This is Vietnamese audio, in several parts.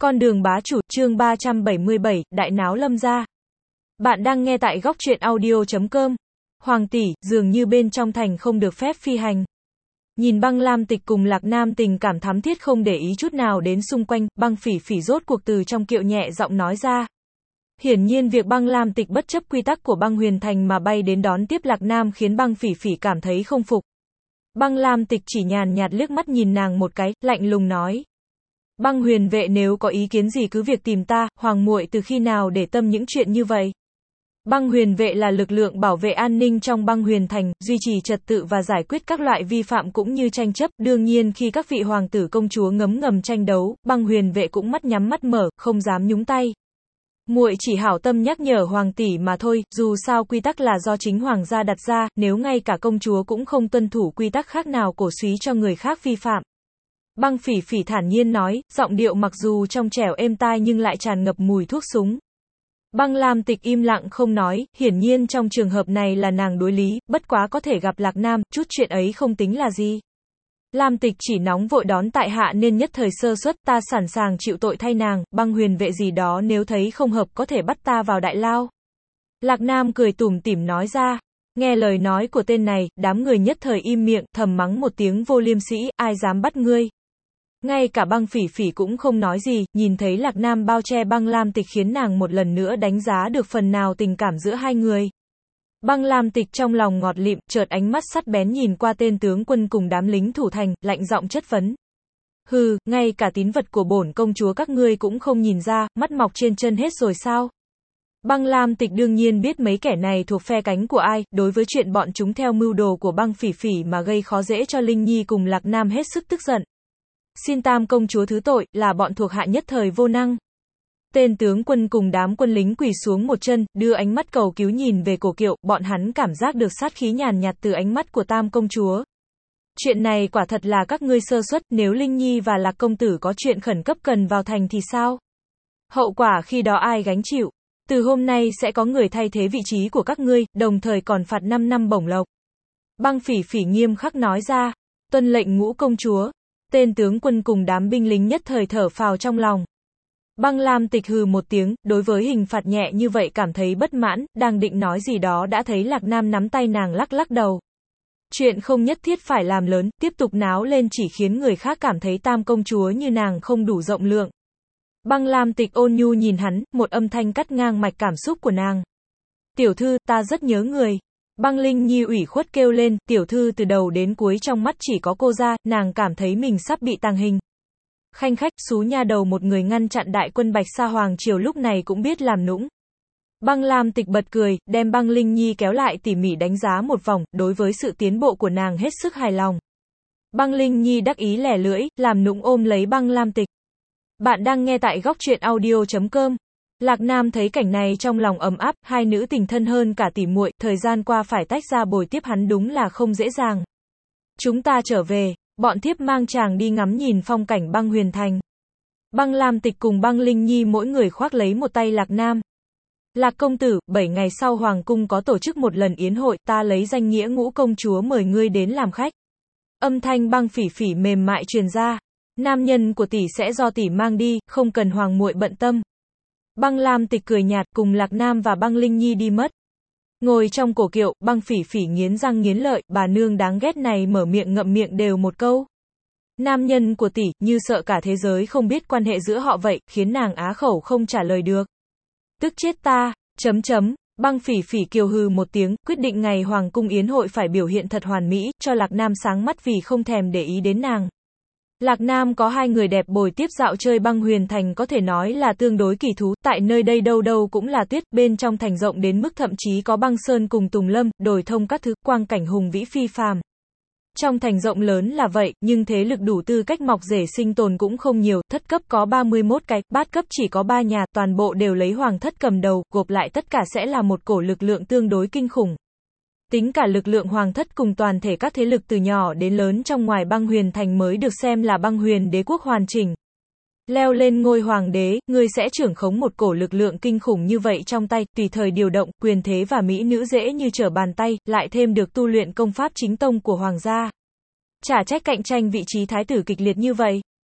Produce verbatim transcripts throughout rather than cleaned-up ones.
Con đường bá chủ, chương ba trăm bảy mươi bảy, đại náo lâm gia. Bạn đang nghe tại góc truyện audio chấm com. Hoàng tỷ, dường như bên trong thành không được phép phi hành. Nhìn Băng Lam Tịch cùng Lạc Nam tình cảm thắm thiết không để ý chút nào đến xung quanh, Băng Phỉ Phỉ rốt cuộc từ trong kiệu nhẹ giọng nói ra. Hiển nhiên việc Băng Lam Tịch bất chấp quy tắc của Băng Huyền Thành mà bay đến đón tiếp Lạc Nam khiến Băng Phỉ Phỉ cảm thấy không phục. Băng Lam Tịch chỉ nhàn nhạt liếc mắt nhìn nàng một cái, lạnh lùng nói. Băng Huyền vệ nếu có ý kiến gì cứ việc tìm ta, hoàng muội từ khi nào để tâm những chuyện như vậy. Băng Huyền vệ là lực lượng bảo vệ an ninh trong Băng Huyền Thành, duy trì trật tự và giải quyết các loại vi phạm cũng như tranh chấp, đương nhiên khi các vị hoàng tử công chúa ngấm ngầm tranh đấu, Băng Huyền vệ cũng mắt nhắm mắt mở, không dám nhúng tay. Muội chỉ hảo tâm nhắc nhở hoàng tỷ mà thôi, dù sao quy tắc là do chính hoàng gia đặt ra, nếu ngay cả công chúa cũng không tuân thủ quy tắc khác nào cổ súy cho người khác vi phạm. Băng Phỉ Phỉ thản nhiên nói, giọng điệu mặc dù trong trẻo êm tai nhưng lại tràn ngập mùi thuốc súng. Băng Lam Tịch im lặng không nói, hiển nhiên trong trường hợp này là nàng đối lý, bất quá có thể gặp Lạc Nam, chút chuyện ấy không tính là gì. Lam Tịch chỉ nóng vội đón tại hạ nên nhất thời sơ suất, ta sẵn sàng chịu tội thay nàng, Băng Huyền vệ gì đó nếu thấy không hợp có thể bắt ta vào đại lao. Lạc Nam cười tủm tỉm nói ra. Nghe lời nói của tên này, đám người nhất thời im miệng, thầm mắng một tiếng vô liêm sĩ, ai dám bắt ngươi. Ngay cả Băng Phỉ Phỉ cũng không nói gì, nhìn thấy Lạc Nam bao che Băng Lam Tịch khiến nàng một lần nữa đánh giá được phần nào tình cảm giữa hai người. Băng Lam Tịch trong lòng ngọt lịm, chợt ánh mắt sắc bén nhìn qua tên tướng quân cùng đám lính thủ thành, lạnh giọng chất vấn. Hừ, ngay cả tín vật của bổn công chúa các ngươi cũng không nhìn ra, mắt mọc trên chân hết rồi sao? Băng Lam Tịch đương nhiên biết mấy kẻ này thuộc phe cánh của ai, đối với chuyện bọn chúng theo mưu đồ của Băng Phỉ Phỉ mà gây khó dễ cho Linh Nhi cùng Lạc Nam hết sức tức giận. Xin tam công chúa thứ tội, là bọn thuộc hạ nhất thời vô năng. Tên tướng quân cùng đám quân lính quỳ xuống một chân, đưa ánh mắt cầu cứu nhìn về cổ kiệu, bọn hắn cảm giác được sát khí nhàn nhạt từ ánh mắt của tam công chúa. Chuyện này quả thật là các ngươi sơ suất, nếu Linh Nhi và Lạc công tử có chuyện khẩn cấp cần vào thành thì sao? Hậu quả khi đó ai gánh chịu? Từ hôm nay sẽ có người thay thế vị trí của các ngươi, đồng thời còn phạt năm năm bổng lộc. Băng Phỉ Phỉ nghiêm khắc nói ra. Tuân lệnh ngũ công chúa. Tên tướng quân cùng đám binh lính nhất thời thở phào trong lòng. Băng Lam Tịch hừ một tiếng, đối với hình phạt nhẹ như vậy cảm thấy bất mãn, đang định nói gì đó đã thấy Lạc Nam nắm tay nàng lắc lắc đầu. Chuyện không nhất thiết phải làm lớn, tiếp tục náo lên chỉ khiến người khác cảm thấy tam công chúa như nàng không đủ rộng lượng. Băng Lam Tịch ôn nhu nhìn hắn, một âm thanh cắt ngang mạch cảm xúc của nàng. Tiểu thư, ta rất nhớ người. Băng Linh Nhi ủy khuất kêu lên, tiểu thư từ đầu đến cuối trong mắt chỉ có cô ra, nàng cảm thấy mình sắp bị tàng hình. Khanh khách, xú nha đầu một người ngăn chặn đại quân Bạch Sa Hoàng Triều lúc này cũng biết làm nũng. Băng Lam Tịch bật cười, đem Băng Linh Nhi kéo lại tỉ mỉ đánh giá một vòng, đối với sự tiến bộ của nàng hết sức hài lòng. Băng Linh Nhi đắc ý lẻ lưỡi, làm nũng ôm lấy Băng Lam Tịch. Bạn đang nghe tại góc truyện audio chấm com. Lạc Nam thấy cảnh này trong lòng ấm áp, hai nữ tình thân hơn cả tỉ muội, thời gian qua phải tách ra bồi tiếp hắn đúng là không dễ dàng. Chúng ta trở về, bọn thiếp mang chàng đi ngắm nhìn phong cảnh Băng Huyền Thành. Băng Lam Tịch cùng Băng Linh Nhi mỗi người khoác lấy một tay Lạc Nam. Lạc công tử, bảy ngày sau hoàng cung có tổ chức một lần yến hội, ta lấy danh nghĩa ngũ công chúa mời ngươi đến làm khách. Âm thanh Băng Phỉ Phỉ mềm mại truyền ra. Nam nhân của tỷ sẽ do tỷ mang đi, không cần hoàng muội bận tâm. Băng Lam Tịch cười nhạt cùng Lạc Nam và Băng Linh Nhi đi mất. Ngồi trong cổ kiệu, Băng Phỉ Phỉ nghiến răng nghiến lợi, bà nương đáng ghét này mở miệng ngậm miệng đều một câu. Nam nhân của tỷ, như sợ cả thế giới không biết quan hệ giữa họ vậy, khiến nàng á khẩu không trả lời được. Tức chết ta, chấm chấm, Băng Phỉ Phỉ kiều hừ một tiếng, quyết định ngày hoàng cung yến hội phải biểu hiện thật hoàn mỹ, cho Lạc Nam sáng mắt vì không thèm để ý đến nàng. Lạc Nam có hai người đẹp bồi tiếp dạo chơi Băng Huyền Thành có thể nói là tương đối kỳ thú, tại nơi đây đâu đâu cũng là tuyết, bên trong thành rộng đến mức thậm chí có băng sơn cùng tùng lâm, đồi thông các thứ, quang cảnh hùng vĩ phi phàm. Trong thành rộng lớn là vậy, nhưng thế lực đủ tư cách mọc rễ sinh tồn cũng không nhiều, thất cấp có ba mươi mốt cái, bát cấp chỉ có ba nhà, toàn bộ đều lấy hoàng thất cầm đầu, gộp lại tất cả sẽ là một cổ lực lượng tương đối kinh khủng. Tính cả lực lượng hoàng thất cùng toàn thể các thế lực từ nhỏ đến lớn trong ngoài Băng Huyền Thành mới được xem là Băng Huyền đế quốc hoàn chỉnh. Leo lên ngôi hoàng đế, ngươi sẽ trưởng khống một cổ lực lượng kinh khủng như vậy trong tay, tùy thời điều động, quyền thế và mỹ nữ dễ như trở bàn tay, lại thêm được tu luyện công pháp chính tông của hoàng gia. Chả trách cạnh tranh vị trí thái tử kịch liệt như vậy.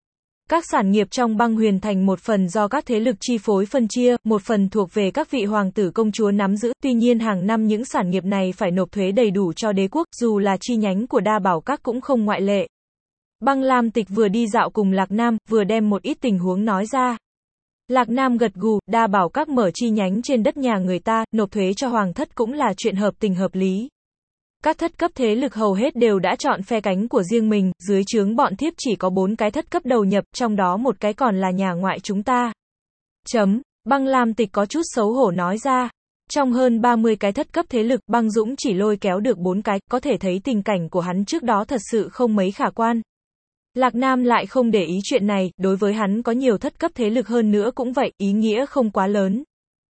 Các sản nghiệp trong băng huyền thành một phần do các thế lực chi phối phân chia, một phần thuộc về các vị hoàng tử công chúa nắm giữ, tuy nhiên hàng năm những sản nghiệp này phải nộp thuế đầy đủ cho đế quốc, dù là chi nhánh của Đa Bảo Các cũng không ngoại lệ. Băng Lam Tịch vừa đi dạo cùng Lạc Nam, vừa đem một ít tình huống nói ra. Lạc Nam gật gù, Đa Bảo Các mở chi nhánh trên đất nhà người ta, nộp thuế cho hoàng thất cũng là chuyện hợp tình hợp lý. Các thất cấp thế lực hầu hết đều đã chọn phe cánh của riêng mình, dưới trướng bọn thiếp chỉ có bốn cái thất cấp đầu nhập, trong đó một cái còn là nhà ngoại chúng ta. Chấm, Băng Lam Tịch có chút xấu hổ nói ra. Trong hơn ba mươi cái thất cấp thế lực, Băng Dũng chỉ lôi kéo được bốn cái, có thể thấy tình cảnh của hắn trước đó thật sự không mấy khả quan. Lạc Nam lại không để ý chuyện này, đối với hắn có nhiều thất cấp thế lực hơn nữa cũng vậy, ý nghĩa không quá lớn.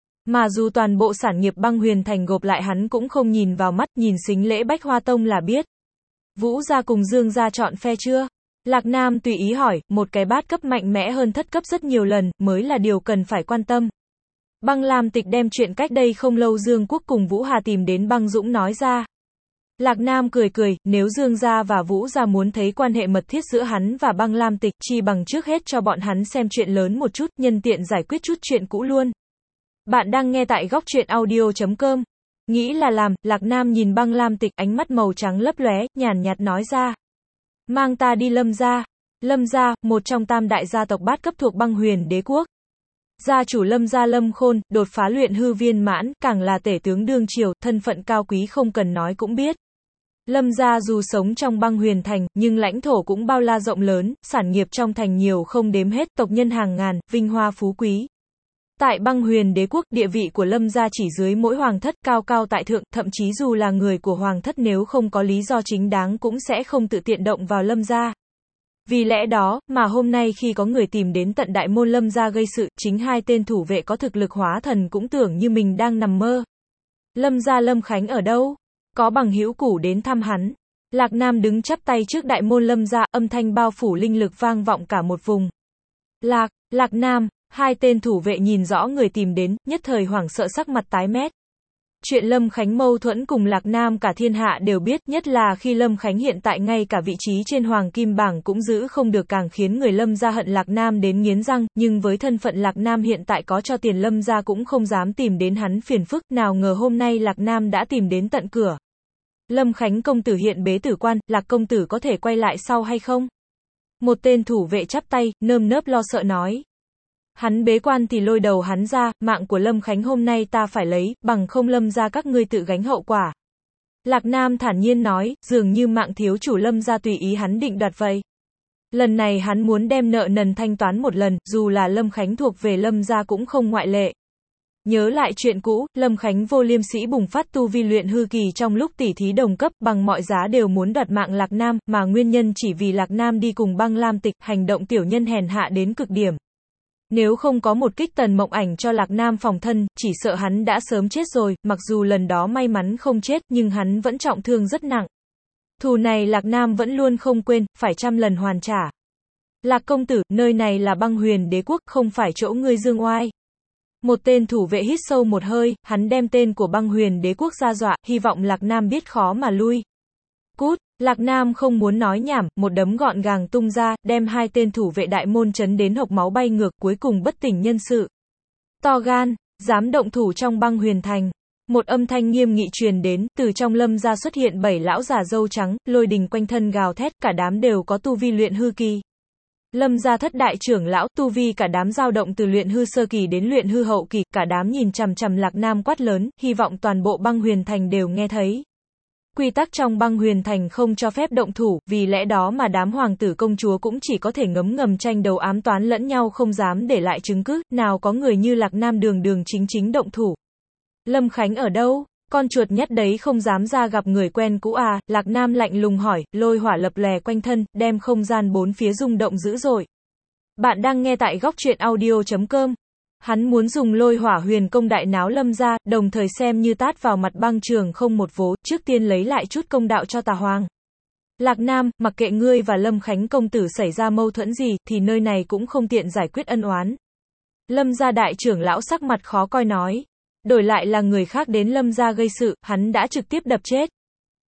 Mà dù toàn bộ sản nghiệp băng huyền thành gộp lại hắn cũng không nhìn vào mắt, nhìn Sính Lễ Bách Hoa Tông là biết. Vũ gia cùng Dương gia chọn phe chưa? Lạc Nam tùy ý hỏi, một cái bát cấp mạnh mẽ hơn thất cấp rất nhiều lần, mới là điều cần phải quan tâm. Băng Lam Tịch đem chuyện cách đây không lâu Dương Quốc cùng Vũ Hà tìm đến Băng Dũng nói ra. Lạc Nam cười cười, nếu Dương gia và Vũ gia muốn thấy quan hệ mật thiết giữa hắn và Băng Lam Tịch, chi bằng trước hết cho bọn hắn xem chuyện lớn một chút, nhân tiện giải quyết chút chuyện cũ luôn. Bạn đang nghe tại góc truyện audio chấm com. Nghĩ là làm, Lạc Nam nhìn Băng Lam Tịch, ánh mắt màu trắng lấp lóe, nhàn nhạt nói ra. Mang ta đi Lâm gia. Lâm gia, một trong tam đại gia tộc bát cấp thuộc băng huyền đế quốc. Gia chủ Lâm gia Lâm Khôn, đột phá luyện hư viên mãn, càng là tể tướng đương triều, thân phận cao quý không cần nói cũng biết. Lâm gia dù sống trong băng huyền thành, nhưng lãnh thổ cũng bao la rộng lớn, sản nghiệp trong thành nhiều không đếm hết, tộc nhân hàng ngàn, vinh hoa phú quý. Tại băng huyền đế quốc, địa vị của Lâm gia chỉ dưới mỗi hoàng thất, cao cao tại thượng, thậm chí dù là người của hoàng thất nếu không có lý do chính đáng cũng sẽ không tự tiện động vào Lâm gia. Vì lẽ đó, mà hôm nay khi có người tìm đến tận đại môn Lâm gia gây sự, chính hai tên thủ vệ có thực lực hóa thần cũng tưởng như mình đang nằm mơ. Lâm gia Lâm Khánh ở đâu? Có bằng hữu cũ đến thăm hắn. Lạc Nam đứng chắp tay trước đại môn Lâm gia, âm thanh bao phủ linh lực vang vọng cả một vùng. Lạc, Lạc Nam, hai tên thủ vệ nhìn rõ người tìm đến, nhất thời hoảng sợ sắc mặt tái mét. Chuyện Lâm Khánh mâu thuẫn cùng Lạc Nam cả thiên hạ đều biết, nhất là khi Lâm Khánh hiện tại ngay cả vị trí trên hoàng kim bảng cũng giữ không được, càng khiến người Lâm gia hận Lạc Nam đến nghiến răng, nhưng với thân phận Lạc Nam hiện tại có cho tiền Lâm gia cũng không dám tìm đến hắn phiền phức, nào ngờ hôm nay Lạc Nam đã tìm đến tận cửa. Lâm Khánh công tử hiện bế tử quan, Lạc công tử có thể quay lại sau hay không? Một tên thủ vệ chắp tay, nơm nớp lo sợ nói. Hắn bế quan thì lôi đầu hắn ra, mạng của Lâm Khánh hôm nay ta phải lấy, bằng không Lâm gia các ngươi tự gánh hậu quả. Lạc Nam thản nhiên nói, dường như mạng thiếu chủ Lâm gia tùy ý hắn định đoạt vậy. Lần này hắn muốn đem nợ nần thanh toán một lần, dù là Lâm Khánh thuộc về Lâm gia cũng không ngoại lệ. Nhớ lại chuyện cũ, Lâm Khánh vô liêm sĩ bùng phát tu vi luyện hư kỳ trong lúc tỉ thí đồng cấp, bằng mọi giá đều muốn đoạt mạng Lạc Nam, mà nguyên nhân chỉ vì Lạc Nam đi cùng Băng Lam Tịch, hành động tiểu nhân hèn hạ đến cực điểm. Nếu không có một kích Tần Mộng Ảnh cho Lạc Nam phòng thân, chỉ sợ hắn đã sớm chết rồi, mặc dù lần đó may mắn không chết, nhưng hắn vẫn trọng thương rất nặng. Thù này Lạc Nam vẫn luôn không quên, phải trăm lần hoàn trả. Lạc công tử, nơi này là băng huyền đế quốc, không phải chỗ ngươi dương oai. Một tên thủ vệ hít sâu một hơi, hắn đem tên của băng huyền đế quốc ra dọa, hy vọng Lạc Nam biết khó mà lui. Cút, Lạc Nam không muốn nói nhảm, một đấm gọn gàng tung ra, đem hai tên thủ vệ đại môn chấn đến hộc máu bay ngược, cuối cùng bất tỉnh nhân sự. To gan, dám động thủ trong băng huyền thành. Một âm thanh nghiêm nghị truyền đến, từ trong Lâm gia xuất hiện bảy lão già râu trắng, lôi đình quanh thân gào thét, cả đám đều có tu vi luyện hư kỳ. Lâm gia thất đại trưởng lão, tu vi cả đám dao động từ luyện hư sơ kỳ đến luyện hư hậu kỳ, cả đám nhìn chằm chằm Lạc Nam quát lớn, hy vọng toàn bộ băng huyền thành đều nghe thấy. Quy tắc trong băng huyền thành không cho phép động thủ, vì lẽ đó mà đám hoàng tử công chúa cũng chỉ có thể ngấm ngầm tranh đấu ám toán lẫn nhau, không dám để lại chứng cứ, nào có người như Lạc Nam đường đường chính chính động thủ. Lâm Khánh ở đâu? Con chuột nhất đấy không dám ra gặp người quen cũ à? Lạc Nam lạnh lùng hỏi, lôi hỏa lập lè quanh thân, đem không gian bốn phía rung động dữ dội. Bạn đang nghe tại góc truyện audio chấm com. Hắn muốn dùng lôi hỏa huyền công đại náo Lâm gia, đồng thời xem như tát vào mặt băng trường không một vố, trước tiên lấy lại chút công đạo cho Tà Hoàng. Lạc Nam, mặc kệ ngươi và Lâm Khánh công tử xảy ra mâu thuẫn gì, thì nơi này cũng không tiện giải quyết ân oán. Lâm gia đại trưởng lão sắc mặt khó coi nói. Đổi lại là người khác đến Lâm gia gây sự, hắn đã trực tiếp đập chết.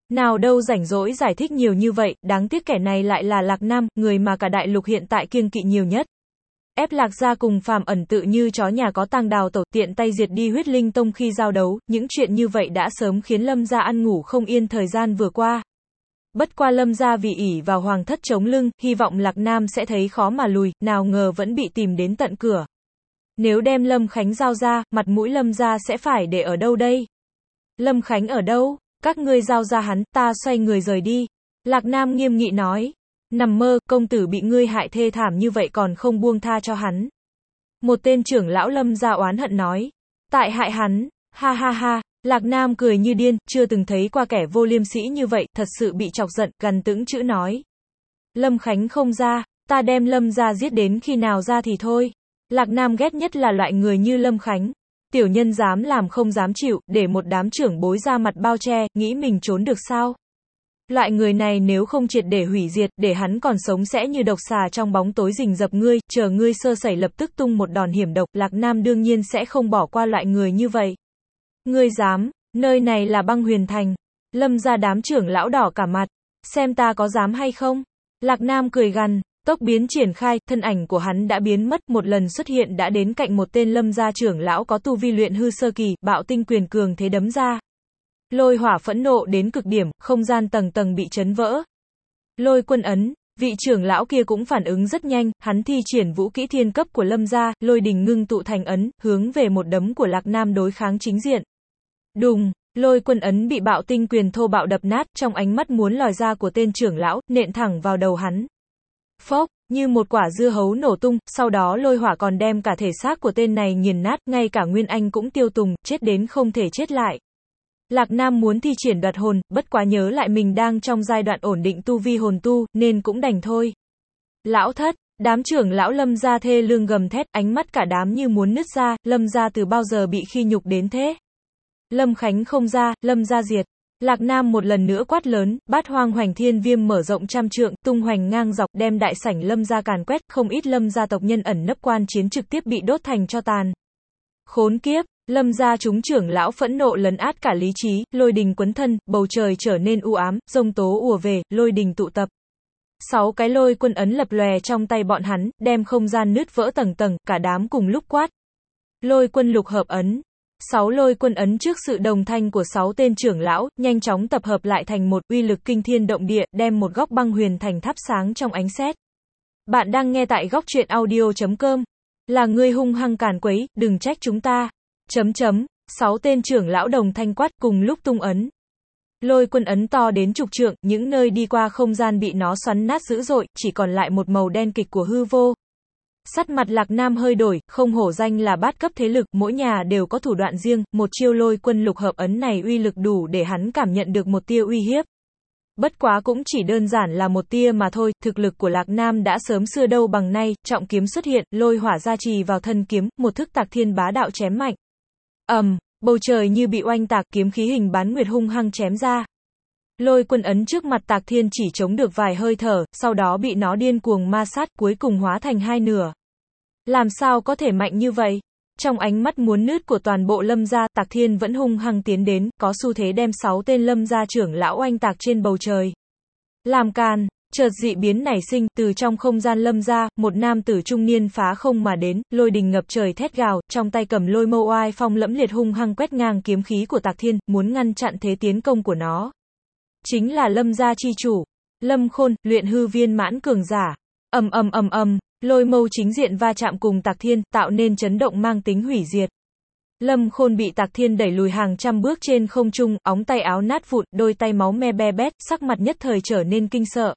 Nào đâu rảnh rỗi giải thích nhiều như vậy, đáng tiếc kẻ này lại là Lạc Nam, người mà cả đại lục hiện tại kiêng kỵ nhiều nhất. Ép Lạc gia cùng Phàm Ẩn tự như chó nhà có tang đào tẩu, tiện tay diệt đi Huyết Linh Tông khi giao đấu, những chuyện như vậy đã sớm khiến Lâm gia ăn ngủ không yên thời gian vừa qua. Bất qua Lâm gia vì ỷ vào hoàng thất chống lưng, hy vọng Lạc Nam sẽ thấy khó mà lùi, nào ngờ vẫn bị tìm đến tận cửa. Nếu đem Lâm Khánh giao ra, mặt mũi Lâm gia sẽ phải để ở đâu đây? Lâm Khánh ở đâu? Các ngươi giao ra hắn, ta xoay người rời đi. Lạc Nam nghiêm nghị nói. Nằm mơ, công tử bị ngươi hại thê thảm như vậy còn không buông tha cho hắn. Một tên trưởng lão Lâm gia oán hận nói. Tại hại hắn, ha ha ha, Lạc Nam cười như điên, chưa từng thấy qua kẻ vô liêm sỉ như vậy, thật sự bị chọc giận, gằn tững chữ nói. Lâm Khánh không ra, ta đem Lâm gia giết đến khi nào ra thì thôi. Lạc Nam ghét nhất là loại người như Lâm Khánh. Tiểu nhân dám làm không dám chịu, để một đám trưởng bối ra mặt bao che, nghĩ mình trốn được sao? Loại người này nếu không triệt để hủy diệt, để hắn còn sống sẽ như độc xà trong bóng tối rình rập ngươi, chờ ngươi sơ sẩy lập tức tung một đòn hiểm độc, Lạc Nam đương nhiên sẽ không bỏ qua loại người như vậy. Ngươi dám, nơi này là Băng Huyền Thành. Lâm gia đám trưởng lão đỏ cả mặt, xem ta có dám hay không? Lạc Nam cười gằn. Tốc biến triển khai, thân ảnh của hắn đã biến mất, một lần xuất hiện đã đến cạnh một tên Lâm gia trưởng lão có tu vi luyện hư sơ kỳ, bạo tinh quyền cường thế đấm ra. Lôi hỏa phẫn nộ đến cực điểm, không gian tầng tầng bị chấn vỡ. Lôi quân ấn, vị trưởng lão kia cũng phản ứng rất nhanh, hắn thi triển vũ kỹ thiên cấp của Lâm gia, lôi đình ngưng tụ thành ấn, hướng về một đấm của Lạc Nam đối kháng chính diện. Đùng, lôi quân ấn bị bạo tinh quyền thô bạo đập nát, trong ánh mắt muốn lòi ra của tên trưởng lão, nện thẳng vào đầu hắn. Phốc, như một quả dưa hấu nổ tung, sau đó lôi hỏa còn đem cả thể xác của tên này nghiền nát, ngay cả Nguyên Anh cũng tiêu tùng, chết đến không thể chết lại. Lạc Nam muốn thi triển đoạt hồn, bất quá nhớ lại mình đang trong giai đoạn ổn định tu vi hồn tu, nên cũng đành thôi. Lão thất, đám trưởng lão Lâm gia thê lương gầm thét, ánh mắt cả đám như muốn nứt ra, Lâm gia từ bao giờ bị khi nhục đến thế? Lâm Khánh không ra, Lâm gia diệt. Lạc Nam một lần nữa quát lớn, bát hoang hoành thiên viêm mở rộng trăm trượng, tung hoành ngang dọc, đem đại sảnh Lâm gia càn quét, không ít Lâm gia tộc nhân ẩn nấp quan chiến trực tiếp bị đốt thành tro tàn. Khốn kiếp, Lâm gia chúng trưởng lão phẫn nộ lấn át cả lý trí, lôi đình quấn thân, bầu trời trở nên u ám, giông tố ùa về, lôi đình tụ tập. Sáu cái lôi quân ấn lập lòe trong tay bọn hắn, đem không gian nứt vỡ tầng tầng, cả đám cùng lúc quát. Lôi quân lục hợp ấn. Sáu lôi quân ấn trước sự đồng thanh của sáu tên trưởng lão, nhanh chóng tập hợp lại thành một, uy lực kinh thiên động địa, đem một góc Băng Huyền Thành thắp sáng trong ánh sét. Bạn đang nghe tại góc truyện audio chấm com. Là ngươi hung hăng càn quấy, đừng trách chúng ta. Chấm chấm, sáu tên trưởng lão đồng thanh quát, cùng lúc tung ấn. Lôi quân ấn to đến chục trượng, những nơi đi qua không gian bị nó xoắn nát dữ dội, chỉ còn lại một màu đen kịch của hư vô. Sắc mặt Lạc Nam hơi đổi, không hổ danh là bát cấp thế lực, mỗi nhà đều có thủ đoạn riêng, một chiêu lôi quân lục hợp ấn này uy lực đủ để hắn cảm nhận được một tia uy hiếp. Bất quá cũng chỉ đơn giản là một tia mà thôi, thực lực của Lạc Nam đã sớm xưa đâu bằng nay, trọng kiếm xuất hiện, lôi hỏa gia trì vào thân kiếm, một thức tạc thiên bá đạo chém mạnh. ầm, um, bầu trời như bị oanh tạc, kiếm khí hình bán nguyệt hung hăng chém ra. Lôi quân ấn trước mặt Tạc Thiên chỉ chống được vài hơi thở, sau đó bị nó điên cuồng ma sát, cuối cùng hóa thành hai nửa. Làm sao có thể mạnh như vậy? Trong ánh mắt muốn nứt của toàn bộ Lâm gia, Tạc Thiên vẫn hung hăng tiến đến, có xu thế đem sáu tên Lâm gia trưởng lão oanh tạc trên bầu trời. Làm càn, chợt dị biến nảy sinh, từ trong không gian Lâm gia, một nam tử trung niên phá không mà đến, lôi đình ngập trời thét gào, trong tay cầm lôi mâu oai phong lẫm liệt hung hăng quét ngang kiếm khí của Tạc Thiên, muốn ngăn chặn thế tiến công của nó. Chính là Lâm gia chi chủ, Lâm Khôn, luyện hư viên mãn cường giả. Ầm ầm ầm ầm, lôi mâu chính diện va chạm cùng Tạc Thiên, tạo nên chấn động mang tính hủy diệt. Lâm Khôn bị Tạc Thiên đẩy lùi hàng trăm bước trên không trung, óng tay áo nát vụn, đôi tay máu me be bét, sắc mặt nhất thời trở nên kinh sợ.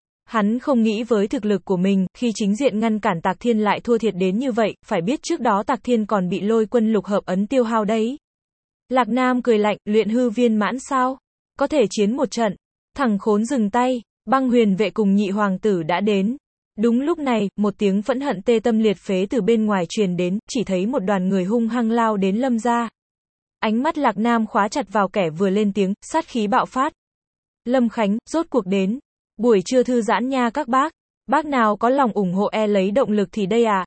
Hắn không nghĩ với thực lực của mình, khi chính diện ngăn cản Tạc Thiên lại thua thiệt đến như vậy, phải biết trước đó Tạc Thiên còn bị lôi quân lục hợp ấn tiêu hao đấy. Lạc Nam cười lạnh, luyện hư viên mãn sao? Có thể chiến một trận. Thằng khốn dừng tay, Băng Huyền vệ cùng nhị hoàng tử đã đến. Đúng lúc này, một tiếng phẫn hận tê tâm liệt phế từ bên ngoài truyền đến, chỉ thấy một đoàn người hung hăng lao đến Lâm gia. Ánh mắt Lạc Nam khóa chặt vào kẻ vừa lên tiếng, sát khí bạo phát. Lâm Khánh, rốt cuộc đến. Buổi trưa thư giãn nha các bác. Bác nào có lòng ủng hộ e lấy động lực thì đây à.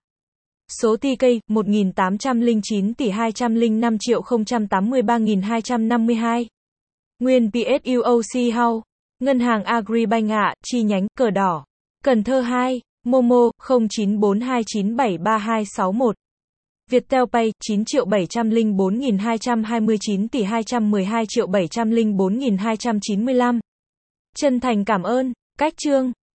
Số tê ca, một nghìn tám trăm lẻ chín tỷ hai trăm lẻ năm triệu không trăm tám mươi ba nghìn hai trăm năm mươi hai. Nguyên pê ét u ô xê House. Ngân hàng Agribank ạ, chi nhánh, Cờ Đỏ. Cần Thơ hai. Momo, không chín bốn hai chín bảy ba hai sáu một. Viettel Pay, chín triệu bảy trăm lẻ bốn nghìn hai trăm hai mươi chín tỷ hai trăm mười hai triệu bảy trăm lẻ bốn nghìn hai trăm chín mươi lăm. Chân thành cảm ơn. Cách chương.